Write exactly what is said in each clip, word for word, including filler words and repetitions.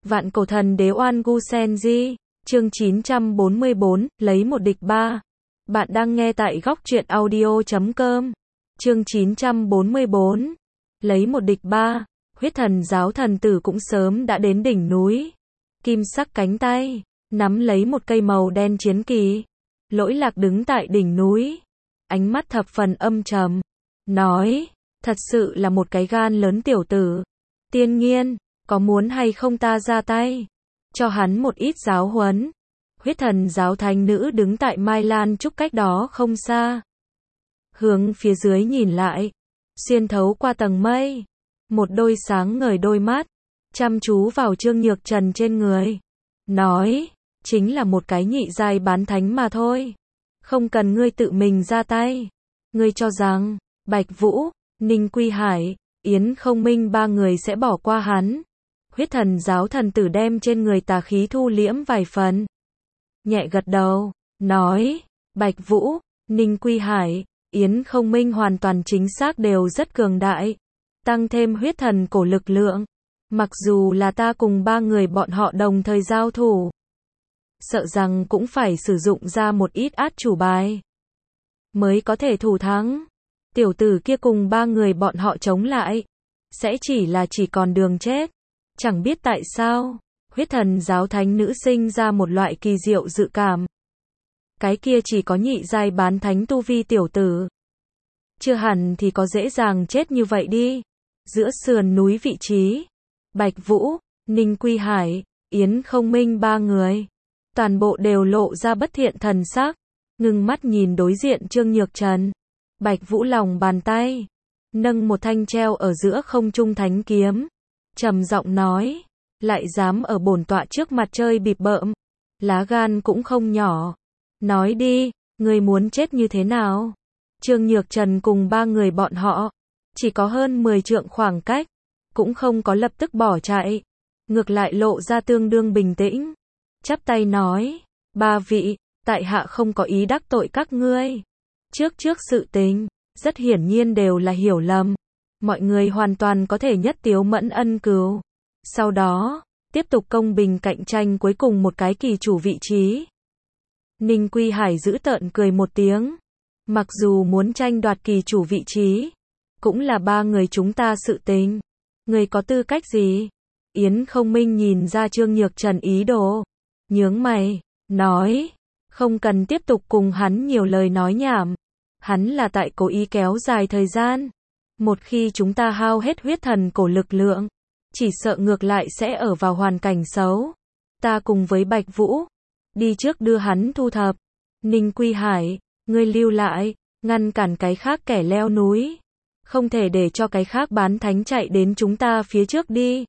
Vạn cổ thần đế Oan Gu Senji, chương chín trăm bốn mươi bốn, lấy một địch ba. Bạn đang nghe tại góc truyện audio chấm com. Chương chín trăm bốn mươi bốn, lấy một địch ba. Huyết thần giáo thần tử cũng sớm đã đến đỉnh núi. Kim sắc cánh tay, nắm lấy một cây màu đen chiến kỳ. Lỗi Lạc đứng tại đỉnh núi, ánh mắt thập phần âm trầm, nói, thật sự là một cái gan lớn tiểu tử. Tiên Nghiên, có muốn hay không ta ra tay, cho hắn một ít giáo huấn. Huyết thần giáo thánh nữ đứng tại Mai Lan Trúc cách đó không xa. Hướng phía dưới nhìn lại, xuyên thấu qua tầng mây. Một đôi sáng ngời đôi mắt, chăm chú vào Trương Nhược Trần trên người. Nói, chính là một cái nhị giai bán thánh mà thôi. Không cần ngươi tự mình ra tay. Ngươi cho rằng, Bạch Vũ, Ninh Quy Hải, Yến Không Minh ba người sẽ bỏ qua hắn. Huyết thần giáo thần tử đem trên người tà khí thu liễm vài phần. Nhẹ gật đầu, nói, Bạch Vũ, Ninh Quy Hải, Yến Không Minh hoàn toàn chính xác đều rất cường đại. Tăng thêm huyết thần cổ lực lượng. Mặc dù là ta cùng ba người bọn họ đồng thời giao thủ, sợ rằng cũng phải sử dụng ra một ít át chủ bài, mới có thể thủ thắng. Tiểu tử kia cùng ba người bọn họ chống lại, sẽ chỉ là chỉ còn đường chết. Chẳng biết tại sao, huyết thần giáo thánh nữ sinh ra một loại kỳ diệu dự cảm. Cái kia chỉ có nhị giai bán thánh tu vi tiểu tử, chưa hẳn thì có dễ dàng chết như vậy đi. Giữa sườn núi vị trí, Bạch Vũ, Ninh Quy Hải, Yến Không Minh ba người, toàn bộ đều lộ ra bất thiện thần sắc, ngưng mắt nhìn đối diện Trương Nhược Trần. Bạch Vũ lòng bàn tay, nâng một thanh treo ở giữa không trung thánh kiếm, trầm giọng nói, lại dám ở bổn tọa trước mặt chơi bịp bợm, lá gan cũng không nhỏ. Nói đi, ngươi muốn chết như thế nào? Trương Nhược Trần cùng ba người bọn họ, chỉ có hơn mười trượng khoảng cách, cũng không có lập tức bỏ chạy, ngược lại lộ ra tương đương bình tĩnh, chắp tay nói, ba vị, tại hạ không có ý đắc tội các ngươi. Trước trước sự tình, rất hiển nhiên đều là hiểu lầm, mọi người hoàn toàn có thể nhất tiếu mẫn ân cừu, sau đó, tiếp tục công bình cạnh tranh cuối cùng một cái kỳ chủ vị trí. Ninh Quy Hải giữ tợn cười một tiếng, mặc dù muốn tranh đoạt kỳ chủ vị trí, cũng là ba người chúng ta sự tình. Người có tư cách gì? Yến Không Minh nhìn ra Trương Nhược Trần ý đồ, nhướng mày, nói, không cần tiếp tục cùng hắn nhiều lời nói nhảm. Hắn là tại cố ý kéo dài thời gian. Một khi chúng ta hao hết huyết thần cổ lực lượng, chỉ sợ ngược lại sẽ ở vào hoàn cảnh xấu. Ta cùng với Bạch Vũ, đi trước đưa hắn thu thập. Ninh Quy Hải, ngươi lưu lại, ngăn cản cái khác kẻ leo núi. Không thể để cho cái khác bán thánh chạy đến chúng ta phía trước đi.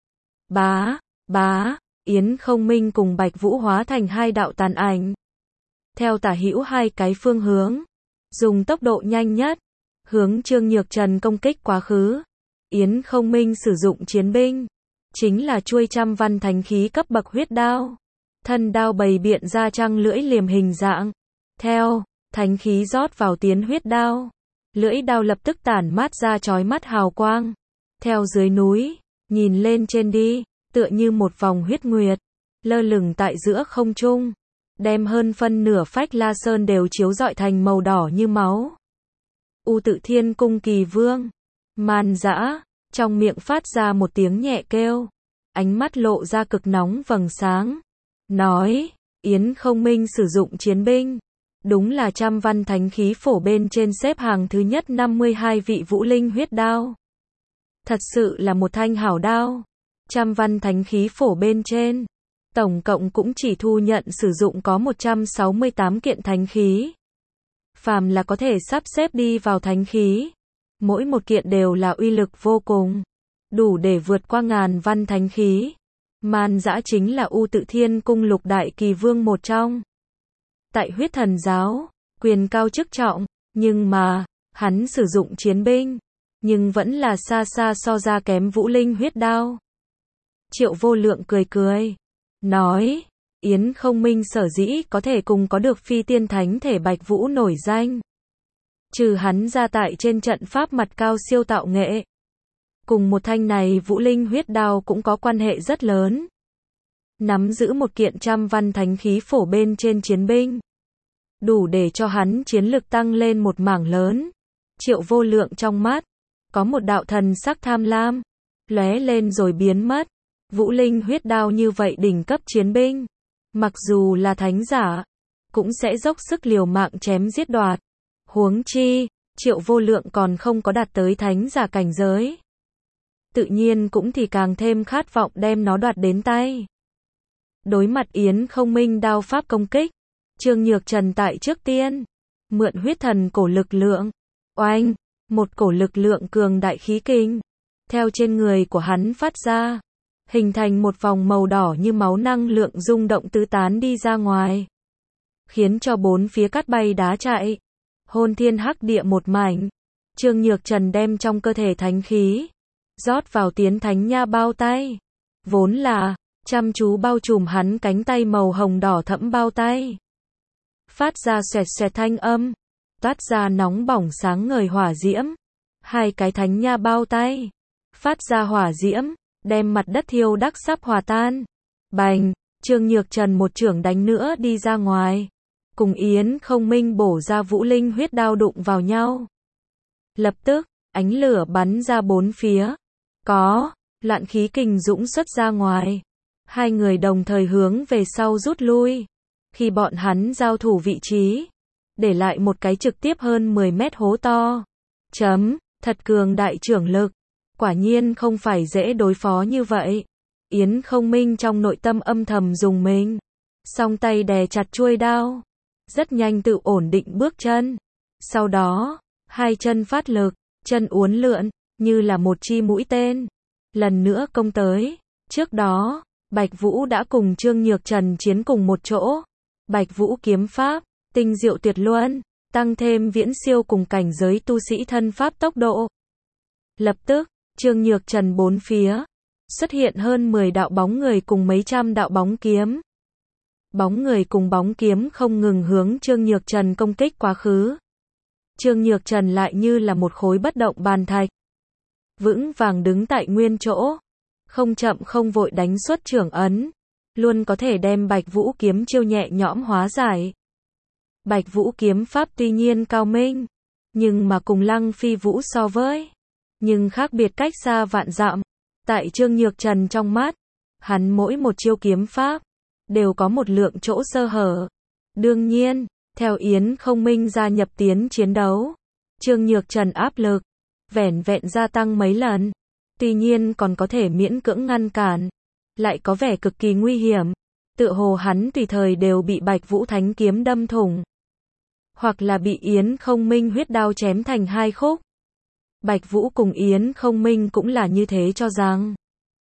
Bá, bá, Yến Không Minh cùng Bạch Vũ hóa thành hai đạo tàn ảnh. Theo tả hữu hai cái phương hướng, dùng tốc độ nhanh nhất, hướng Trương Nhược Trần công kích quá khứ. Yến Không Minh sử dụng chiến binh, chính là chuôi trăm văn thánh khí cấp bậc huyết đao. Thân đao bày biện ra trăng lưỡi liềm hình dạng. Theo, thánh khí rót vào tiến huyết đao. Lưỡi đao lập tức tản mát ra chói mắt hào quang. Theo dưới núi, nhìn lên trên đi, tựa như một vòng huyết nguyệt, lơ lửng tại giữa không trung, đem hơn phân nửa Phách La Sơn đều chiếu rọi thành màu đỏ như máu. U Tự Thiên Cung Kỳ Vương, Man Dã, trong miệng phát ra một tiếng nhẹ kêu, ánh mắt lộ ra cực nóng vầng sáng, nói, Yến Không Minh sử dụng chiến binh, đúng là trăm văn thánh khí phổ bên trên xếp hàng thứ nhất năm mươi hai vị vũ linh huyết đao. Thật sự là một thanh hảo đao. Trăm văn thánh khí phổ bên trên, tổng cộng cũng chỉ thu nhận sử dụng có một trăm sáu mươi tám kiện thánh khí. Phàm là có thể sắp xếp đi vào thánh khí, mỗi một kiện đều là uy lực vô cùng, đủ để vượt qua ngàn văn thánh khí. Man Dã chính là U Tự Thiên Cung lục đại kỳ vương một trong. Tại huyết thần giáo, quyền cao chức trọng, nhưng mà, hắn sử dụng chiến binh, nhưng vẫn là xa xa so ra kém vũ linh huyết đao. Triệu Vô Lượng cười cười, nói, Yến Không Minh sở dĩ có thể cùng có được phi tiên thánh thể Bạch Vũ nổi danh. Trừ hắn ra tại trên trận pháp mặt cao siêu tạo nghệ, cùng một thanh này vũ linh huyết đao cũng có quan hệ rất lớn. nắm giữ một kiện trăm văn thánh khí phổ bên trên chiến binh. Đủ để cho hắn chiến lực tăng lên một mảng lớn. Triệu Vô Lượng trong mắt, có một đạo thần sắc tham lam, lóe lên rồi biến mất. Vũ Linh huyết đao như vậy đỉnh cấp chiến binh, mặc dù là thánh giả, cũng sẽ dốc sức liều mạng chém giết đoạt. Huống chi, Triệu Vô Lượng còn không có đạt tới thánh giả cảnh giới. Tự nhiên cũng thì càng thêm khát vọng đem nó đoạt đến tay. Đối mặt Yến Không Minh đao pháp công kích, Trương Nhược Trần tại trước tiên, mượn huyết thần cổ lực lượng. Oanh, một cổ lực lượng cường đại khí kinh, theo trên người của hắn phát ra, hình thành một vòng màu đỏ như máu năng lượng rung động tứ tán đi ra ngoài. Khiến cho bốn phía cát bay đá chạy, hôn thiên hắc địa một mảnh. Trương Nhược Trần đem trong cơ thể thánh khí, rót vào tiến thánh nha bao tay. Vốn là, chăm chú bao trùm hắn cánh tay màu hồng đỏ thẫm bao tay. Phát ra xoẹt xoẹt thanh âm, toát ra nóng bỏng sáng ngời hỏa diễm. Hai cái thánh nha bao tay, phát ra hỏa diễm, đem mặt đất thiêu đắc sắp hòa tan. Bành, Trương Nhược Trần một chưởng đánh nữa đi ra ngoài. Cùng Yến Không Minh bổ ra Vũ Linh huyết đao đụng vào nhau. Lập tức, ánh lửa bắn ra bốn phía. Có, loạn khí kình dũng xuất ra ngoài. Hai người đồng thời hướng về sau rút lui. Khi bọn hắn giao thủ vị trí, để lại một cái trực tiếp hơn mười mét hố to. Chấm, thật cường đại trưởng lực. Quả nhiên không phải dễ đối phó như vậy. Yến Không Minh trong nội tâm âm thầm dùng mình. Song tay đè chặt chuôi đao. Rất nhanh tự ổn định bước chân. Sau đó, hai chân phát lực, chân uốn lượn, như là một chi mũi tên. Lần nữa công tới. Trước đó, Bạch Vũ đã cùng Trương Nhược Trần chiến cùng một chỗ. Bạch Vũ kiếm pháp, tinh diệu tuyệt luân, tăng thêm viễn siêu cùng cảnh giới tu sĩ thân pháp tốc độ. Lập tức, Trương Nhược Trần bốn phía, xuất hiện hơn mười đạo bóng người cùng mấy trăm đạo bóng kiếm. Bóng người cùng bóng kiếm không ngừng hướng Trương Nhược Trần công kích quá khứ. Trương Nhược Trần lại như là một khối bất động bàn thạch, vững vàng đứng tại nguyên chỗ, không chậm không vội đánh xuất trưởng ấn, luôn có thể đem Bạch Vũ kiếm chiêu nhẹ nhõm hóa giải. Bạch Vũ kiếm pháp tuy nhiên cao minh, nhưng mà cùng Lăng Phi Vũ so với, nhưng khác biệt cách xa vạn dặm. Tại Trương Nhược Trần trong mắt, hắn mỗi một chiêu kiếm pháp đều có một lượng chỗ sơ hở. Đương nhiên, theo Yến Không Minh gia nhập tiến chiến đấu, Trương Nhược Trần áp lực vẻn vẹn gia tăng mấy lần. Tuy nhiên còn có thể miễn cưỡng ngăn cản, lại có vẻ cực kỳ nguy hiểm. Tựa hồ hắn tùy thời đều bị Bạch Vũ thánh kiếm đâm thủng, hoặc là bị Yến Không Minh huyết đao chém thành hai khúc. Bạch Vũ cùng Yến Không Minh cũng là như thế cho rằng.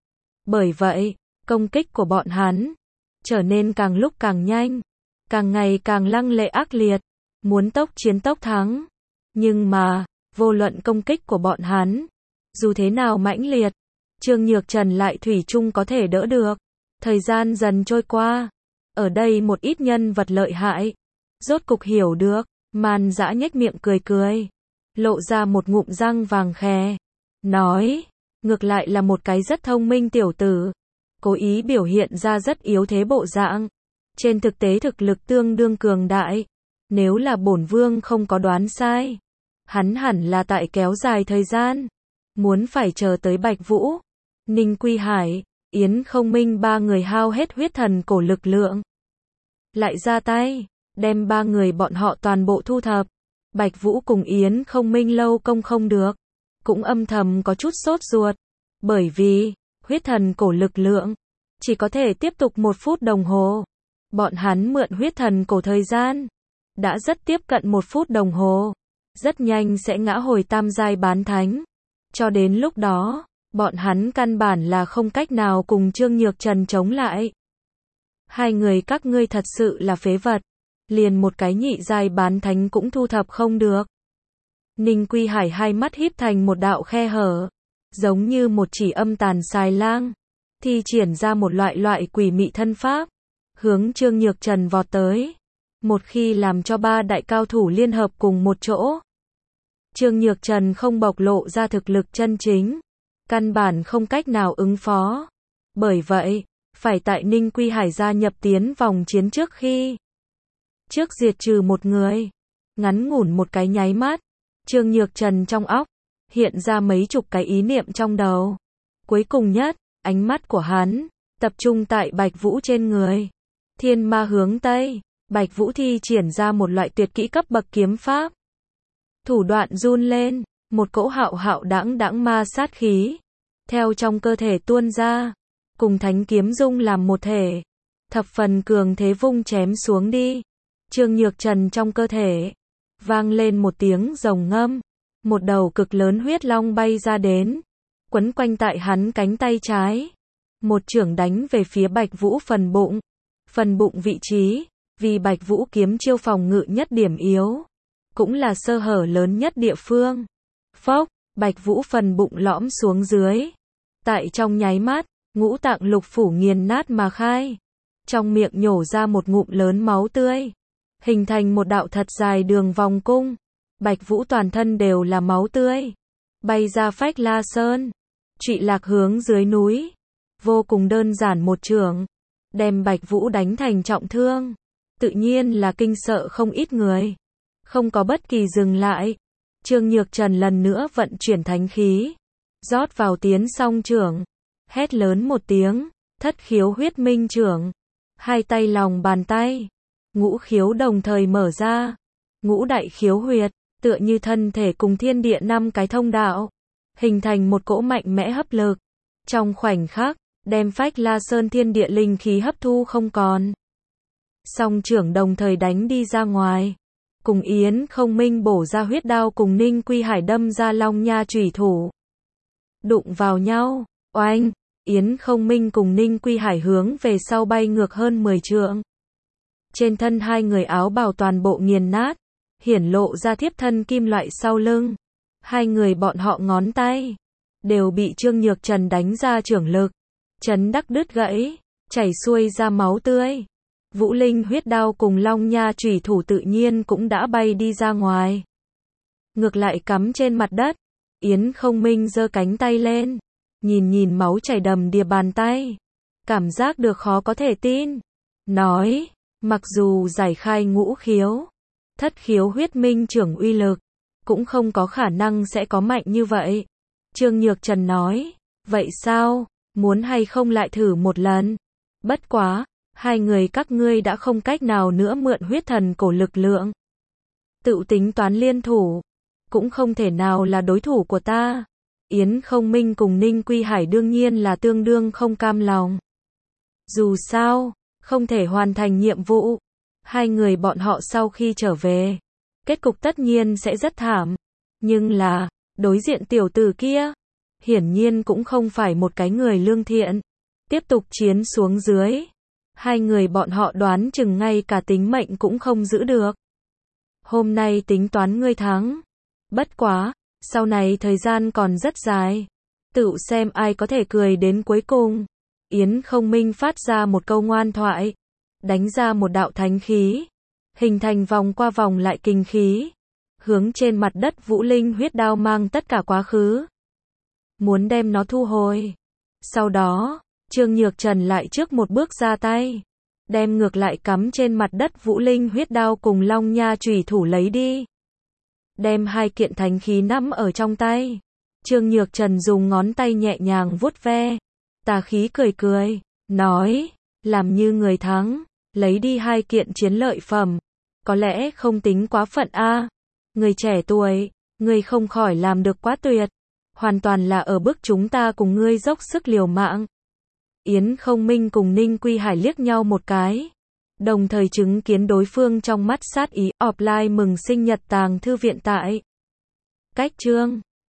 Bởi vậy, công kích của bọn hắn trở nên càng lúc càng nhanh, càng ngày càng lăng lệ ác liệt, muốn tốc chiến tốc thắng. Nhưng mà, vô luận công kích của bọn hắn, dù thế nào mãnh liệt, Trương Nhược Trần lại thủy chung có thể đỡ được. Thời gian dần trôi qua, ở đây một ít nhân vật lợi hại, rốt cục hiểu được, Man Dã nhếch miệng cười cười, lộ ra một ngụm răng vàng khè, nói, ngược lại là một cái rất thông minh tiểu tử, cố ý biểu hiện ra rất yếu thế bộ dạng. Trên thực tế thực lực tương đương cường đại, nếu là bổn vương không có đoán sai, hắn hẳn là tại kéo dài thời gian, muốn phải chờ tới Bạch Vũ, Ninh Quy Hải, Yến Không Minh ba người hao hết huyết thần cổ lực lượng, lại ra tay, đem ba người bọn họ toàn bộ thu thập. Bạch Vũ cùng Yến Không Minh lâu công không được, cũng âm thầm có chút sốt ruột, bởi vì, huyết thần cổ lực lượng, chỉ có thể tiếp tục một phút đồng hồ. Bọn hắn mượn huyết thần cổ thời gian, đã rất tiếp cận một phút đồng hồ, rất nhanh sẽ ngã hồi tam giai bán thánh. Cho đến lúc đó, bọn hắn căn bản là không cách nào cùng Trương Nhược Trần chống lại. Hai người các ngươi thật sự là phế vật, liền một cái nhị giai bán thánh cũng thu thập không được. Ninh Quy Hải hai mắt híp thành một đạo khe hở, giống như một chỉ âm tàn xài lang, thi triển ra một loại loại quỷ mị thân pháp, hướng Trương Nhược Trần vọt tới. Một khi làm cho ba đại cao thủ liên hợp cùng một chỗ, Trương Nhược Trần không bộc lộ ra thực lực chân chính, căn bản không cách nào ứng phó. Bởi vậy, phải tại Ninh Quy Hải gia nhập tiến vòng chiến trước khi trước diệt trừ một người. Ngắn ngủn một cái nháy mắt, Trương Nhược Trần trong óc hiện ra mấy chục cái ý niệm trong đầu. Cuối cùng nhất, ánh mắt của hắn tập trung tại Bạch Vũ trên người. Thiên ma hướng Tây, Bạch Vũ thi triển ra một loại tuyệt kỹ cấp bậc kiếm pháp. Thủ đoạn run lên, một cỗ hạo hạo đãng đãng ma sát khí theo trong cơ thể tuôn ra, cùng thánh kiếm dung làm một thể, thập phần cường thế vung chém xuống đi. Trương Nhược Trần trong cơ thể vang lên một tiếng rồng ngâm, một đầu cực lớn huyết long bay ra đến, quấn quanh tại hắn cánh tay trái, một chưởng đánh về phía Bạch Vũ phần bụng. Phần bụng vị trí, vì Bạch Vũ kiếm chiêu phòng ngự nhất điểm yếu, cũng là sơ hở lớn nhất địa phương. Phốc, Bạch Vũ phần bụng lõm xuống dưới. Tại trong nháy mắt, ngũ tạng lục phủ nghiền nát mà khai. Trong miệng nhổ ra một ngụm lớn máu tươi, hình thành một đạo thật dài đường vòng cung. Bạch Vũ toàn thân đều là máu tươi, bay ra Phách La Sơn, trụy lạc hướng dưới núi. Vô cùng đơn giản một chưởng, đem Bạch Vũ đánh thành trọng thương. Tự nhiên là kinh sợ không ít người. Không có bất kỳ dừng lại, Trương Nhược Trần lần nữa vận chuyển thánh khí, rót vào tiến song chưởng, hét lớn một tiếng, thất khiếu huyết minh chưởng. Hai tay lòng bàn tay, ngũ khiếu đồng thời mở ra, ngũ đại khiếu huyệt, tựa như thân thể cùng thiên địa năm cái thông đạo, hình thành một cỗ mạnh mẽ hấp lực. Trong khoảnh khắc, đem Phách La Sơn thiên địa linh khí hấp thu không còn. Song chưởng đồng thời đánh đi ra ngoài, cùng Yến Không Minh bổ ra huyết đao cùng Ninh Quy Hải đâm ra long nha chủy thủ. Đụng vào nhau, oanh, Yến Không Minh cùng Ninh Quy Hải hướng về sau bay ngược hơn mười trượng. Trên thân hai người áo bào toàn bộ nghiền nát, hiển lộ ra thiếp thân kim loại sau lưng. Hai người bọn họ ngón tay đều bị Trương Nhược Trần đánh ra chưởng lực, chấn đắc đứt gãy, chảy xuôi ra máu tươi. Vũ Linh huyết đao cùng long nha chủy thủ tự nhiên cũng đã bay đi ra ngoài. Ngược lại cắm trên mặt đất, Yến Không Minh giơ cánh tay lên, nhìn nhìn máu chảy đầm đìa bàn tay, cảm giác được khó có thể tin. Nói, mặc dù giải khai ngũ khiếu, thất khiếu huyết minh chưởng uy lực, cũng không có khả năng sẽ có mạnh như vậy. Trương Nhược Trần nói, vậy sao, muốn hay không lại thử một lần? Bất quá, hai người các ngươi đã không cách nào nữa mượn huyết thần cổ lực lượng. Tự tính toán liên thủ, cũng không thể nào là đối thủ của ta. Yến Không Minh cùng Ninh Quy Hải đương nhiên là tương đương không cam lòng. Dù sao, không thể hoàn thành nhiệm vụ. Hai người bọn họ sau khi trở về, kết cục tất nhiên sẽ rất thảm. Nhưng là, đối diện tiểu tử kia, hiển nhiên cũng không phải một cái người lương thiện. Tiếp tục chiến xuống dưới, hai người bọn họ đoán chừng ngay cả tính mệnh cũng không giữ được. Hôm nay tính toán ngươi thắng. Bất quá, sau này thời gian còn rất dài, tự xem ai có thể cười đến cuối cùng. Yến Không Minh phát ra một câu ngoan thoại, đánh ra một đạo thánh khí, hình thành vòng qua vòng lại kinh khí, hướng trên mặt đất Vũ Linh huyết đao mang tất cả quá khứ, muốn đem nó thu hồi. Sau đó, Trương Nhược Trần lại trước một bước ra tay, đem ngược lại cắm trên mặt đất Vũ Linh huyết đao cùng long nha chủy thủ lấy đi. Đem hai kiện thánh khí nắm ở trong tay. Trương Nhược Trần dùng ngón tay nhẹ nhàng vuốt ve, tà khí cười cười, nói, làm như người thắng, lấy đi hai kiện chiến lợi phẩm, có lẽ không tính quá phận a. Người trẻ tuổi, người không khỏi làm được quá tuyệt, hoàn toàn là ở bức chúng ta cùng ngươi dốc sức liều mạng. Yến Không Minh cùng Ninh Quy Hải liếc nhau một cái, đồng thời chứng kiến đối phương trong mắt sát ý. Offline mừng sinh nhật tàng thư viện tại Cách Chương